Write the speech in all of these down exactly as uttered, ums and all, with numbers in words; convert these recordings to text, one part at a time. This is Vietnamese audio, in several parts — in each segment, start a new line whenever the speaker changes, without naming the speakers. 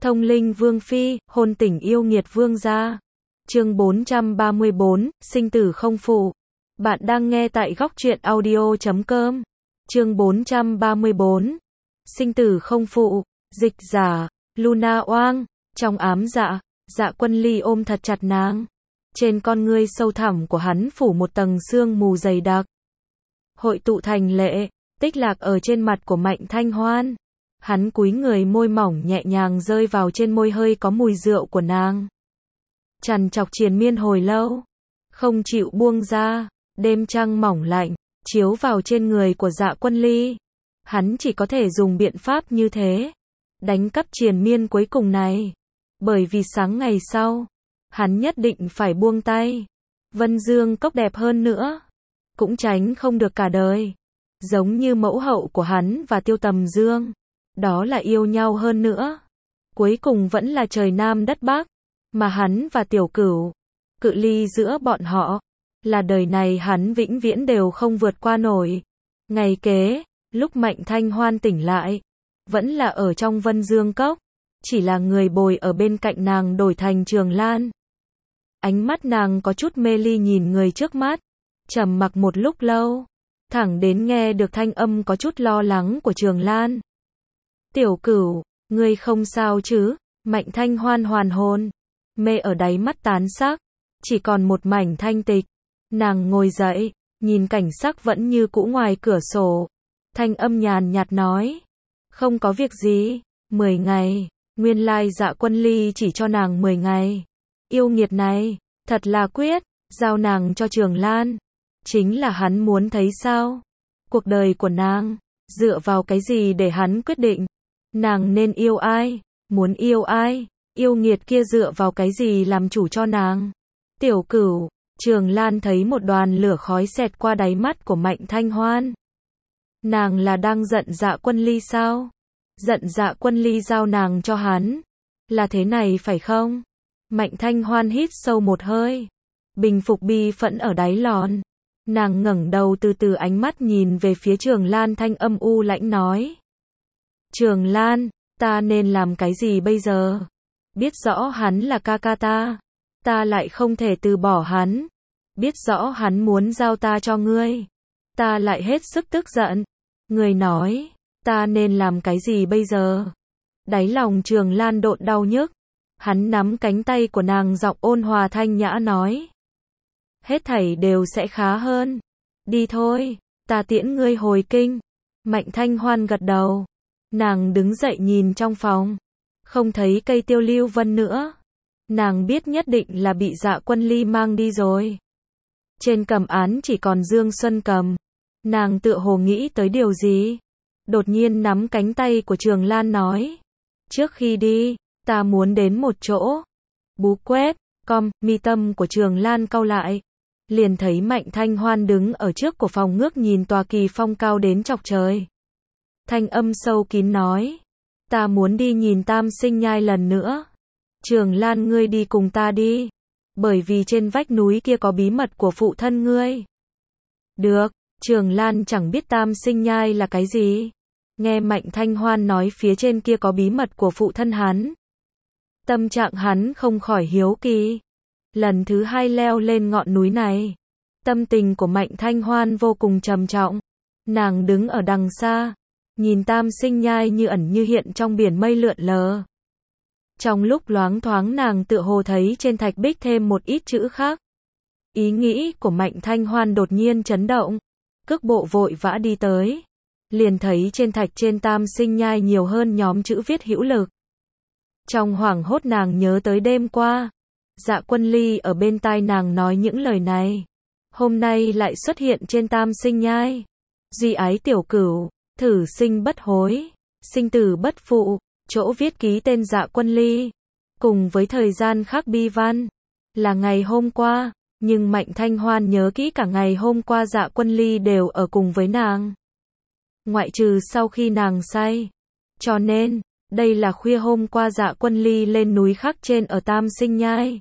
Thông linh vương phi, hôn tình yêu nghiệt vương gia. Chương bốn trăm ba mươi bốn, sinh tử không phụ. Bạn đang nghe tại góc truyện audio chấm com. Chương bốn trăm ba mươi bốn, sinh tử không phụ. Dịch giả, Luna Oang. Trong ám dạ, Dạ Quân Ly ôm thật chặt nàng. Trên con ngươi sâu thẳm của hắn phủ một tầng sương mù dày đặc. Hội tụ thành lệ, tích lạc ở trên mặt của Mạnh Thanh Hoan. Hắn cúi người, môi mỏng nhẹ nhàng rơi vào trên môi hơi có mùi rượu của nàng. Trằn trọc triền miên hồi lâu, không chịu buông ra. Đêm trăng mỏng lạnh, chiếu vào trên người của Dạ Quân Ly. Hắn chỉ có thể dùng biện pháp như thế, đánh cắp triền miên cuối cùng này. Bởi vì sáng ngày sau, hắn nhất định phải buông tay. Vân Dương Cốc đẹp hơn nữa, cũng tránh không được cả đời. Giống như mẫu hậu của hắn và Tiêu Tầm Dương, đó là yêu nhau hơn nữa. Cuối cùng vẫn là trời Nam đất Bắc, mà hắn và Tiểu Cửu, cự ly giữa bọn họ, là đời này hắn vĩnh viễn đều không vượt qua nổi. Ngày kế, lúc Mạnh Thanh Hoan tỉnh lại, vẫn là ở trong Vân Dương Cốc, chỉ là người bồi ở bên cạnh nàng đổi thành Trường Lan. Ánh mắt nàng có chút mê ly nhìn người trước mắt, trầm mặc một lúc lâu, thẳng đến nghe được thanh âm có chút lo lắng của Trường Lan. Tiểu Cửu, ngươi không sao chứ? Mạnh Thanh Hoan hoàn hồn, mê ở đáy mắt tán sắc, chỉ còn một mảnh thanh tịch. Nàng ngồi dậy, nhìn cảnh sắc vẫn như cũ ngoài cửa sổ, thanh âm nhàn nhạt nói, không có việc gì. Mười ngày, nguyên lai Dạ Quân Ly chỉ cho nàng mười ngày. Yêu nghiệt này, thật là quyết, giao nàng cho Trường Lan, chính là hắn muốn thấy sao? Cuộc đời của nàng, dựa vào cái gì để hắn quyết định? Nàng nên yêu ai, muốn yêu ai, yêu nghiệt kia dựa vào cái gì làm chủ cho nàng? Tiểu Cửu, Trường Lan thấy một đoàn lửa khói xẹt qua đáy mắt của Mạnh Thanh Hoan. Nàng là đang giận Dạ Quân Ly sao? Giận Dạ Quân Ly giao nàng cho hắn, là thế này phải không? Mạnh Thanh Hoan hít sâu một hơi, bình phục bi phẫn ở đáy lòn. Nàng ngẩng đầu, từ từ ánh mắt nhìn về phía Trường Lan, thanh âm u lãnh nói. Trường Lan, ta nên làm cái gì bây giờ? Biết rõ hắn là ca ca ta, ta lại không thể từ bỏ hắn. Biết rõ hắn muốn giao ta cho ngươi, ta lại hết sức tức giận. Ngươi nói, ta nên làm cái gì bây giờ? Đáy lòng Trường Lan độn đau nhức. Hắn nắm cánh tay của nàng, giọng ôn hòa thanh nhã nói. Hết thảy đều sẽ khá hơn. Đi thôi, ta tiễn ngươi hồi kinh. Mạnh Thanh Hoan gật đầu. Nàng đứng dậy nhìn trong phòng, không thấy cây Tiêu Lưu Vân nữa. Nàng biết nhất định là bị Dạ Quân Ly mang đi rồi. Trên cầm án chỉ còn Dương Xuân Cầm. Nàng tựa hồ nghĩ tới điều gì, đột nhiên nắm cánh tay của Trường Lan nói. Trước khi đi, ta muốn đến một chỗ. Bú quét, com, mi tâm của Trường Lan cau lại. Liền thấy Mạnh Thanh Hoan đứng ở trước của phòng ngước nhìn tòa kỳ phong cao đến chọc trời. Thanh âm sâu kín nói. Ta muốn đi nhìn Tam Sinh Nhai lần nữa. Trường Lan, ngươi đi cùng ta đi. Bởi vì trên vách núi kia có bí mật của phụ thân ngươi. Được. Trường Lan chẳng biết Tam Sinh Nhai là cái gì. Nghe Mạnh Thanh Hoan nói phía trên kia có bí mật của phụ thân hắn, tâm trạng hắn không khỏi hiếu kỳ. Lần thứ hai leo lên ngọn núi này, tâm tình của Mạnh Thanh Hoan vô cùng trầm trọng. Nàng đứng ở đằng xa, nhìn Tam Sinh Nhai như ẩn như hiện trong biển mây lượn lờ. Trong lúc loáng thoáng nàng tựa hồ thấy trên thạch bích thêm một ít chữ khác. Ý nghĩ của Mạnh Thanh Hoan đột nhiên chấn động, cước bộ vội vã đi tới. Liền thấy trên thạch trên Tam Sinh Nhai nhiều hơn nhóm chữ viết hữu lực. Trong hoảng hốt nàng nhớ tới đêm qua, Dạ Quân Ly ở bên tai nàng nói những lời này. Hôm nay lại xuất hiện trên Tam Sinh Nhai. Duy ái Tiểu Cửu, thử sinh bất hối, sinh tử bất phụ. Chỗ viết ký tên Dạ Quân Ly, cùng với thời gian khắc bi văn, là ngày hôm qua. Nhưng Mạnh Thanh Hoan nhớ kỹ cả ngày hôm qua Dạ Quân Ly đều ở cùng với nàng, ngoại trừ sau khi nàng say. Cho nên, đây là khuya hôm qua Dạ Quân Ly lên núi khắc trên ở Tam Sinh Nhai.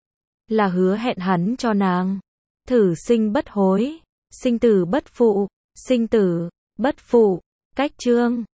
Là hứa hẹn hắn cho nàng. Thử sinh bất hối, sinh tử bất phụ, sinh tử, bất phụ. Cách chương